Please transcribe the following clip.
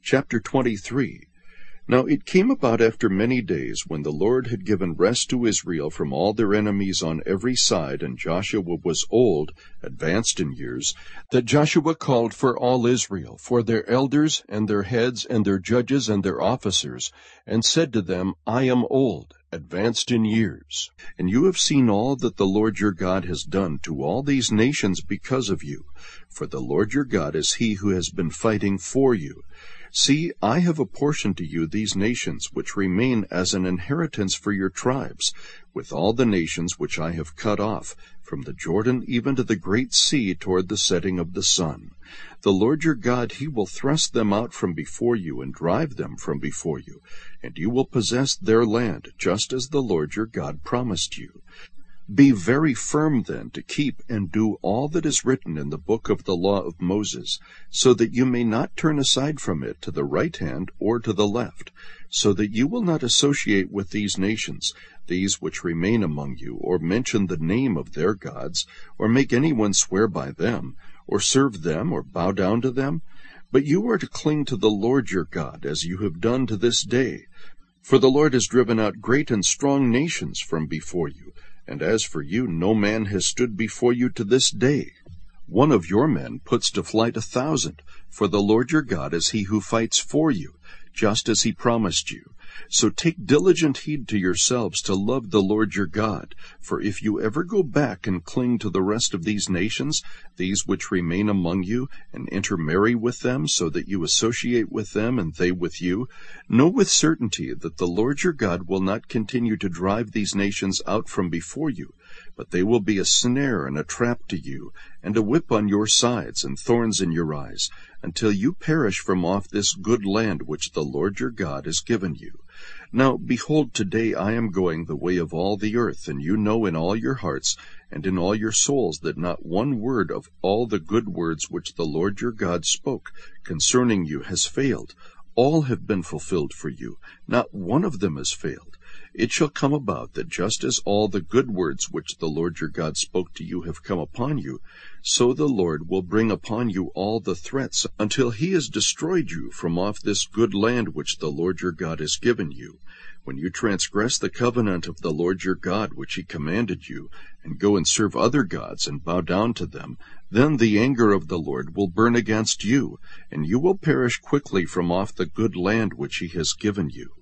Chapter 23. Now it came about after many days, when the Lord had given rest to Israel from all their enemies on every side, and Joshua was old, advanced in years, that Joshua called for all Israel, for their elders, and their heads, and their judges, and their officers, and said to them, I am old, advanced in years, and you have seen all that the Lord your God has done to all these nations because of you. For the Lord your God is he who has been fighting for you. See, I have apportioned to you these nations, which remain as an inheritance for your tribes, with all the nations which I have cut off, from the Jordan even to the great sea toward the setting of the sun. The Lord your God, he will thrust them out from before you, and drive them from before you, and you will possess their land, just as the Lord your God promised you. Be very firm then to keep and do all that is written in the book of the law of Moses, so that you may not turn aside from it to the right hand or to the left, so that you will not associate with these nations, these which remain among you, or mention the name of their gods, or make anyone swear by them, or serve them, or bow down to them. But you are to cling to the Lord your God, as you have done to this day. For the Lord has driven out great and strong nations from before you, and as for you, no man has stood before you to this day. One of your men puts to flight 1,000, for the Lord your God is he who fights for you, just as he promised you. So take diligent heed to yourselves to love the Lord your God, for if you ever go back and cling to the rest of these nations, these which remain among you, and intermarry with them, so that you associate with them and they with you, know with certainty that the Lord your God will not continue to drive these nations out from before you, but they will be a snare and a trap to you, and a whip on your sides, and thorns in your eyes, until you perish from off this good land which the Lord your God has given you. Now, behold, today I am going the way of all the earth, and you know in all your hearts and in all your souls that not one word of all the good words which the Lord your God spoke concerning you has failed. All have been fulfilled for you. Not one of them has failed. It shall come about that just as all the good words which the Lord your God spoke to you have come upon you, so the Lord will bring upon you all the threats, until he has destroyed you from off this good land which the Lord your God has given you. When you transgress the covenant of the Lord your God which he commanded you, and go and serve other gods and bow down to them, then the anger of the Lord will burn against you, and you will perish quickly from off the good land which he has given you.